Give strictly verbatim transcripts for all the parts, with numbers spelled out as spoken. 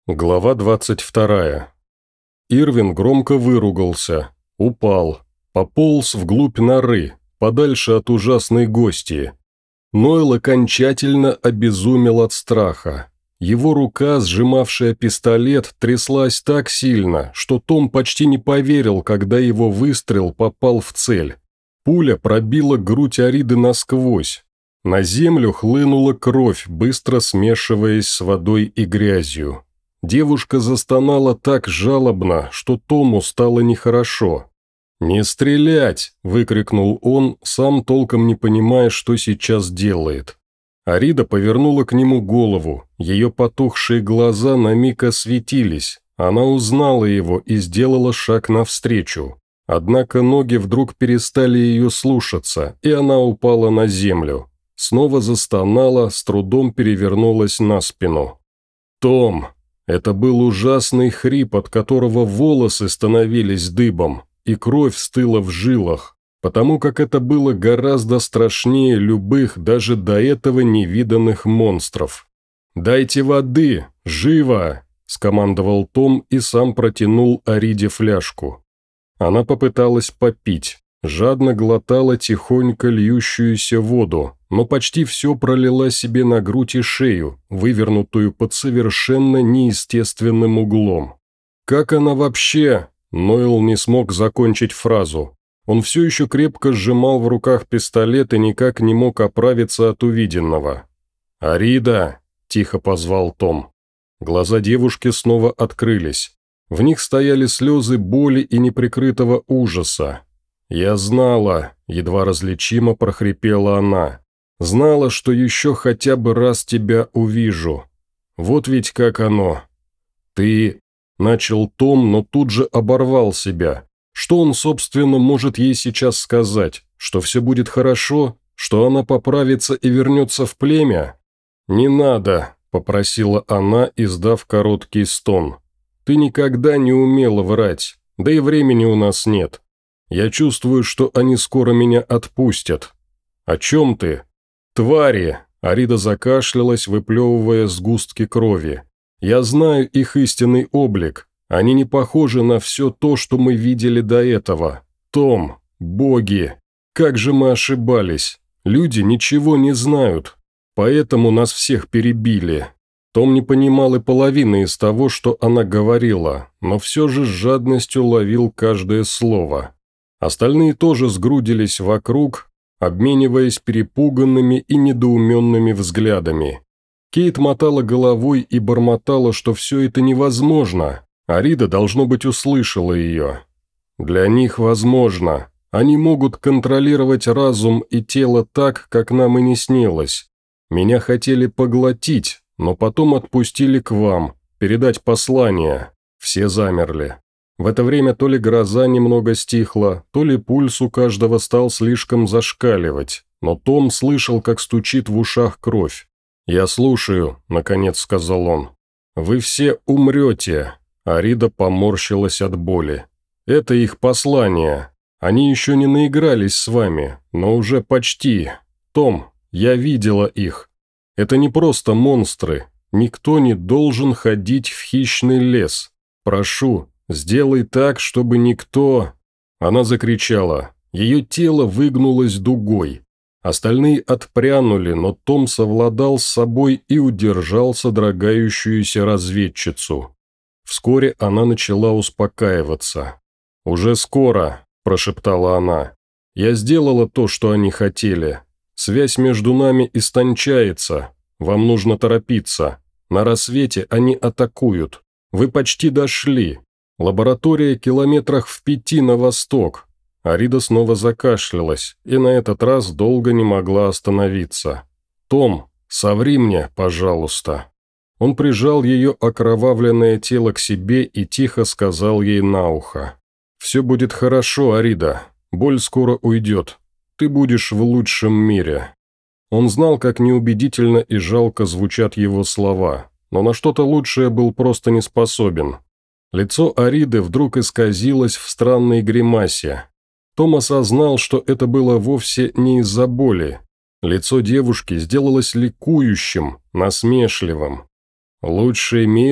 Глава двадцать вторая. Ирвин громко выругался, упал, пополз вглубь норы, подальше от ужасной гости. Нойл окончательно обезумел от страха. Его рука, сжимавшая пистолет, тряслась так сильно, что Том почти не поверил, когда его выстрел попал в цель. Пуля пробила грудь Ариды насквозь. На землю хлынула кровь, быстро смешиваясь с водой и грязью. Девушка застонала так жалобно, что Тому стало нехорошо. «Не стрелять!» – выкрикнул он, сам толком не понимая, что сейчас делает. Арида повернула к нему голову, ее потухшие глаза на миг осветились. Она узнала его и сделала шаг навстречу. Однако ноги вдруг перестали ее слушаться, и она упала на землю. Снова застонала, с трудом перевернулась на спину. «Том!» Это был ужасный хрип, от которого волосы становились дыбом, и кровь стыла в жилах, потому как это было гораздо страшнее любых, даже до этого невиданных монстров. «Дайте воды! Живо!» – скомандовал Том и сам протянул Ариде фляжку. Она попыталась попить, жадно глотала тихонько льющуюся воду, но почти все пролила себе на грудь и шею, вывернутую под совершенно неестественным углом. «Как она вообще?» Нойл не смог закончить фразу. Он все еще крепко сжимал в руках пистолет и никак не мог оправиться от увиденного. «Арида!» – тихо позвал Том. Глаза девушки снова открылись. В них стояли слезы боли и неприкрытого ужаса. «Я знала», – едва различимо прохрипела она. «Знала, что еще хотя бы раз тебя увижу. Вот ведь как оно». «Ты...» – начал Том, но тут же оборвал себя. Что он, собственно, может ей сейчас сказать? Что все будет хорошо? Что она поправится и вернется в племя? «Не надо», – попросила она, издав короткий стон. «Ты никогда не умела врать, да и времени у нас нет. Я чувствую, что они скоро меня отпустят». «О чем ты?» «Твари!» – Арида закашлялась, выплевывая сгустки крови. «Я знаю их истинный облик. Они не похожи на все то, что мы видели до этого. Том, боги! Как же мы ошибались! Люди ничего не знают. Поэтому нас всех перебили». Том не понимал и половины из того, что она говорила, но все же с жадностью ловил каждое слово. Остальные тоже сгрудились вокруг, обмениваясь перепуганными и недоуменными взглядами. Кейт мотала головой и бормотала, что все это невозможно. Арида, должно быть, услышала ее. «Для них возможно. Они могут контролировать разум и тело так, как нам и не снилось. Меня хотели поглотить, но потом отпустили к вам, передать послание». Все замерли. В это время то ли гроза немного стихла, то ли пульс у каждого стал слишком зашкаливать, но Том слышал, как стучит в ушах кровь. «Я слушаю», – наконец сказал он. «Вы все умрете», – Арида поморщилась от боли. «Это их послание. Они еще не наигрались с вами, но уже почти. Том, я видела их. Это не просто монстры. Никто не должен ходить в хищный лес. Прошу, сделай так, чтобы никто...» Она закричала. Ее тело выгнулось дугой. Остальные отпрянули, но Том совладал с собой и удержал содрогающуюся разведчицу. Вскоре она начала успокаиваться. «Уже скоро», – прошептала она. «Я сделала то, что они хотели. Связь между нами истончается. Вам нужно торопиться. На рассвете они атакуют. Вы почти дошли. Лаборатория километрах в пяти на восток». Арида снова закашлялась и на этот раз долго не могла остановиться. «Том, соври мне, пожалуйста». Он прижал ее окровавленное тело к себе и тихо сказал ей на ухо. «Все будет хорошо, Арида. Боль скоро уйдет. Ты будешь в лучшем мире». Он знал, как неубедительно и жалко звучат его слова, но на что-то лучшее был просто не способен. Лицо Ариды вдруг исказилось в странной гримасе. Том осознал, что это было вовсе не из-за боли. Лицо девушки сделалось ликующим, насмешливым. «Лучший мир?» –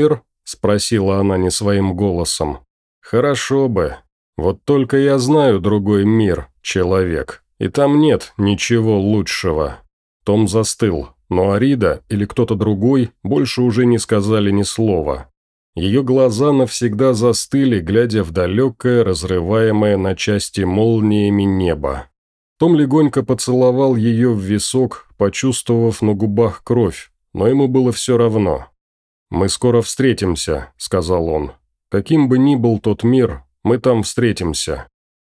спросила она не своим голосом. «Хорошо бы. Вот только я знаю другой мир, человек, и там нет ничего лучшего». Том застыл, но Арида или кто-то другой больше уже не сказали ни слова. Ее глаза навсегда застыли, глядя в далекое, разрываемое на части молниями небо. Том легонько поцеловал ее в висок, почувствовав на губах кровь, но ему было все равно. «Мы скоро встретимся», — сказал он. «Каким бы ни был тот мир, мы там встретимся».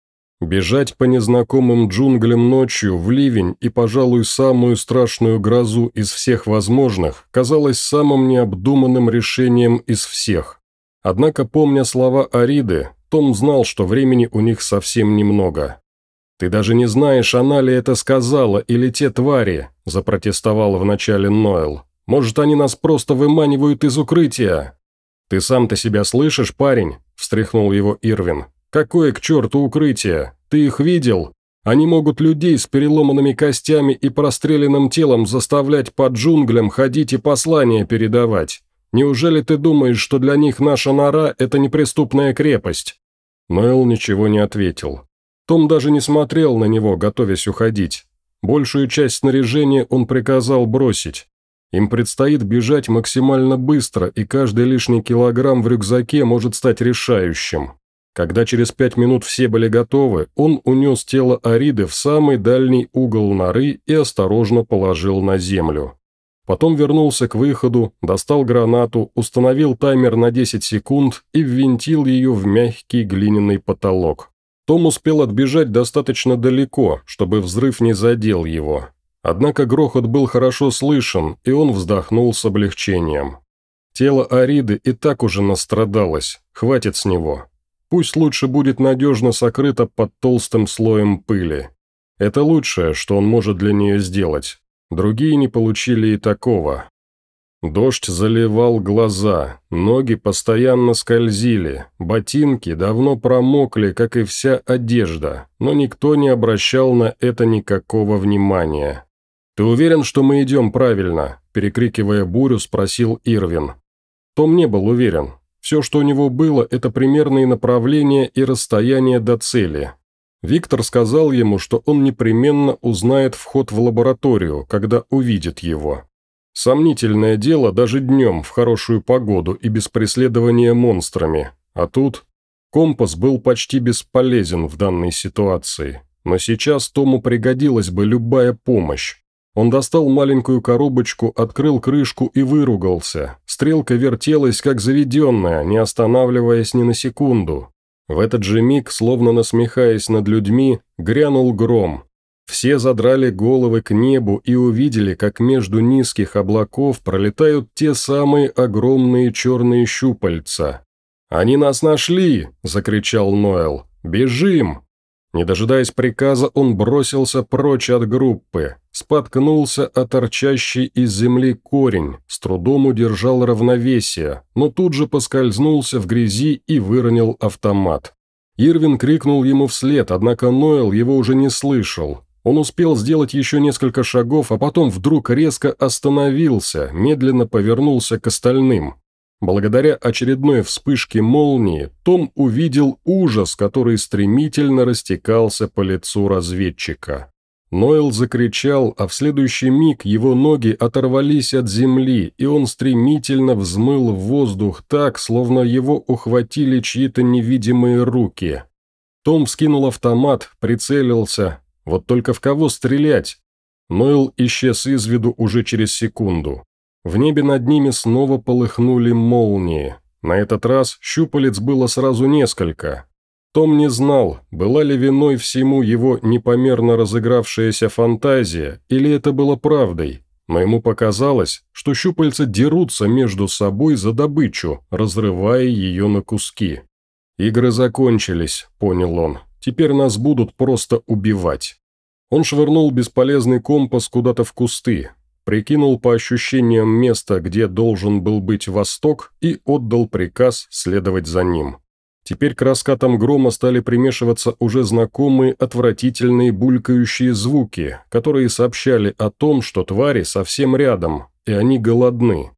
Бежать по незнакомым джунглям ночью в ливень и, пожалуй, самую страшную грозу из всех возможных казалось самым необдуманным решением из всех. Однако, помня слова Ариды, Том знал, что времени у них совсем немного. «Ты даже не знаешь, она ли это сказала, или те твари», – запротестовал вначале Ноэл. «Может, они нас просто выманивают из укрытия?» «Ты сам-то себя слышишь, парень?» – встряхнул его Ирвин. «Какое к черту укрытие? Ты их видел? Они могут людей с переломанными костями и простреленным телом заставлять по джунглям ходить и послания передавать. Неужели ты думаешь, что для них наша нора – это неприступная крепость?» Ноэл ничего не ответил. Том даже не смотрел на него, готовясь уходить. Большую часть снаряжения он приказал бросить. Им предстоит бежать максимально быстро, и каждый лишний килограмм в рюкзаке может стать решающим. Когда через пять минут все были готовы, он унес тело Ариды в самый дальний угол норы и осторожно положил на землю. Потом вернулся к выходу, достал гранату, установил таймер на десять секунд и ввинтил ее в мягкий глиняный потолок. Том успел отбежать достаточно далеко, чтобы взрыв не задел его. Однако грохот был хорошо слышен, и он вздохнул с облегчением. Тело Ариды и так уже настрадалось, хватит с него. Пусть лучше будет надежно сокрыто под толстым слоем пыли. Это лучшее, что он может для нее сделать. Другие не получили и такого. Дождь заливал глаза, ноги постоянно скользили, ботинки давно промокли, как и вся одежда, но никто не обращал на это никакого внимания. «Ты уверен, что мы идем правильно?» – перекрикивая бурю, спросил Ирвин. Том не был уверен. Все, что у него было, это примерные направления и расстояние до цели. Виктор сказал ему, что он непременно узнает вход в лабораторию, когда увидит его. Сомнительное дело даже днем, в хорошую погоду и без преследования монстрами. А тут компас был почти бесполезен в данной ситуации. Но сейчас Тому пригодилась бы любая помощь. Он достал маленькую коробочку, открыл крышку и выругался. Стрелка вертелась, как заведенная, не останавливаясь ни на секунду. В этот же миг, словно насмехаясь над людьми, грянул гром. Все задрали головы к небу и увидели, как между низких облаков пролетают те самые огромные черные щупальца. «Они нас нашли!» – закричал Ноэл. «Бежим!» Не дожидаясь приказа, он бросился прочь от группы, споткнулся о торчащий из земли корень, с трудом удержал равновесие, но тут же поскользнулся в грязи и выронил автомат. Ирвин крикнул ему вслед, однако Ноэл его уже не слышал. Он успел сделать еще несколько шагов, а потом вдруг резко остановился, медленно повернулся к остальным. Благодаря очередной вспышке молнии Том увидел ужас, который стремительно растекался по лицу разведчика. Ноэл закричал, а в следующий миг его ноги оторвались от земли, и он стремительно взмыл в воздух так, словно его ухватили чьи-то невидимые руки. Том вскинул автомат, прицелился. Вот только в кого стрелять? Ноэл исчез из виду уже через секунду. В небе над ними снова полыхнули молнии. На этот раз щупалец было сразу несколько. Том не знал, была ли виной всему его непомерно разыгравшаяся фантазия, или это было правдой, но ему показалось, что щупальца дерутся между собой за добычу, разрывая ее на куски. «Игры закончились», — понял он, — «теперь нас будут просто убивать». Он швырнул бесполезный компас куда-то в кусты, прикинул по ощущениям место, где должен был быть восток, и отдал приказ следовать за ним. Теперь к раскатам грома стали примешиваться уже знакомые отвратительные булькающие звуки, которые сообщали о том, что твари совсем рядом, и они голодны.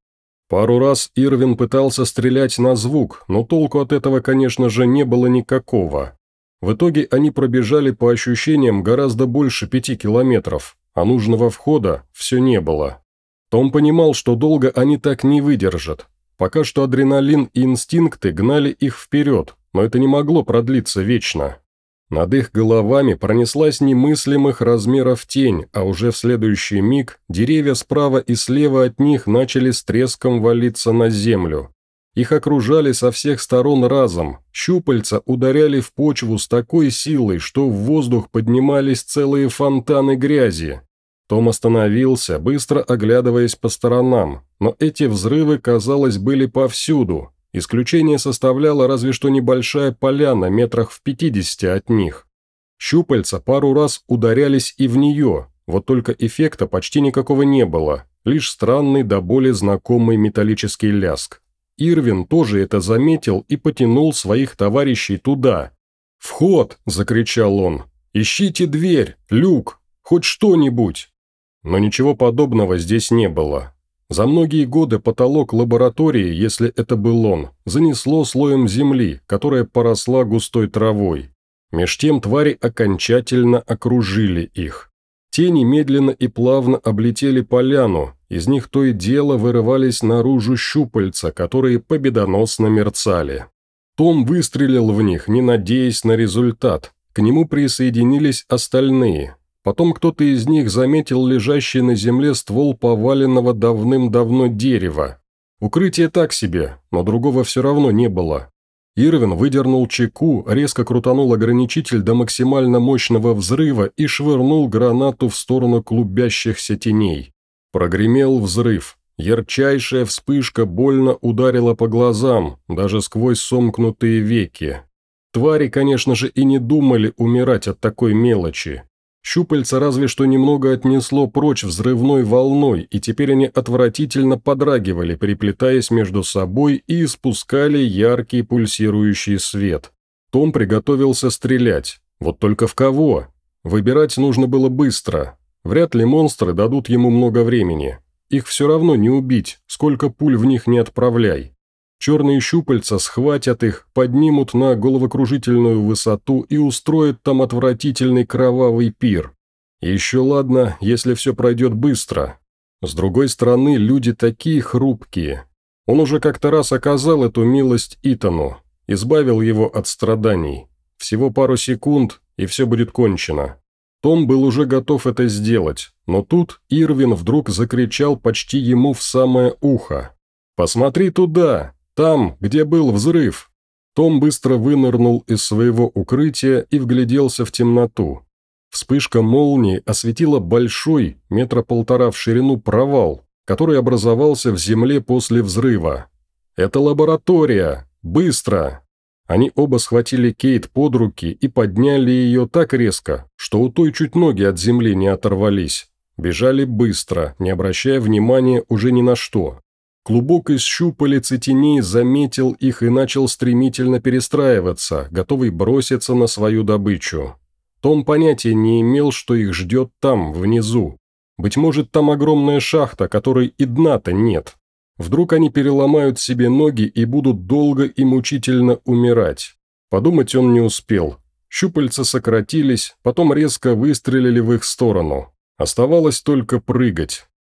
Пару раз Ирвин пытался стрелять на звук, но толку от этого, конечно же, не было никакого. В итоге они пробежали по ощущениям гораздо больше пяти километров, а нужного входа все не было. Том понимал, что долго они так не выдержат. Пока что адреналин и инстинкты гнали их вперед, но это не могло продлиться вечно. Над их головами пронеслась немыслимых размеров тень, а уже в следующий миг деревья справа и слева от них начали с треском валиться на землю. Их окружали со всех сторон разом, щупальца ударяли в почву с такой силой, что в воздух поднимались целые фонтаны грязи. Том остановился, быстро оглядываясь по сторонам, но эти взрывы, казалось, были повсюду. Исключение составляла разве что небольшая поляна метрах в пятидесяти от них. Щупальца пару раз ударялись и в нее, вот только эффекта почти никакого не было, лишь странный до боли знакомый металлический ляск. Ирвин тоже это заметил и потянул своих товарищей туда. «Вход!» – закричал он. «Ищите дверь, люк, хоть что-нибудь!» Но ничего подобного здесь не было. За многие годы потолок лаборатории, если это был он, занесло слоем земли, которая поросла густой травой. Меж тем твари окончательно окружили их. Тени медленно и плавно облетели поляну, из них то и дело вырывались наружу щупальца, которые победоносно мерцали. Том выстрелил в них, не надеясь на результат. К нему присоединились остальные. Потом кто-то из них заметил лежащий на земле ствол поваленного давным-давно дерева. Укрытие так себе, но другого все равно не было. Ирвин выдернул чеку, резко крутанул ограничитель до максимально мощного взрыва и швырнул гранату в сторону клубящихся теней. Прогремел взрыв. Ярчайшая вспышка больно ударила по глазам, даже сквозь сомкнутые веки. Твари, конечно же, и не думали умирать от такой мелочи. Щупальца разве что немного отнесло прочь взрывной волной, и теперь они отвратительно подрагивали, переплетаясь между собой и испускали яркий пульсирующий свет. Том приготовился стрелять. Вот только в кого? Выбирать нужно было быстро. Вряд ли монстры дадут ему много времени. Их все равно не убить, сколько пуль в них не отправляй. Черные щупальца схватят их, поднимут на головокружительную высоту и устроят там отвратительный кровавый пир. Еще ладно, если все пройдет быстро. С другой стороны, люди такие хрупкие. Он уже как-то раз оказал эту милость Итану, избавил его от страданий. Всего пару секунд, и все будет кончено. Том был уже готов это сделать, но тут Ирвин вдруг закричал почти ему в самое ухо. «Посмотри туда! Там, где был взрыв!» Том быстро вынырнул из своего укрытия и вгляделся в темноту. Вспышка молнии осветила большой, метра полтора в ширину, провал, который образовался в земле после взрыва. «Это лаборатория! Быстро!» Они оба схватили Кейт под руки и подняли ее так резко, что у той чуть ноги от земли не оторвались. Бежали быстро, не обращая внимания уже ни на что. Клубок из щупалец и теней заметил их и начал стремительно перестраиваться, готовый броситься на свою добычу. Том понятия не имел, что их ждет там, внизу. Быть может, там огромная шахта, которой и дна-то нет. Вдруг они переломают себе ноги и будут долго и мучительно умирать. Подумать он не успел. Щупальца сократились, потом резко выстрелили в их сторону. Оставалось только прыгать.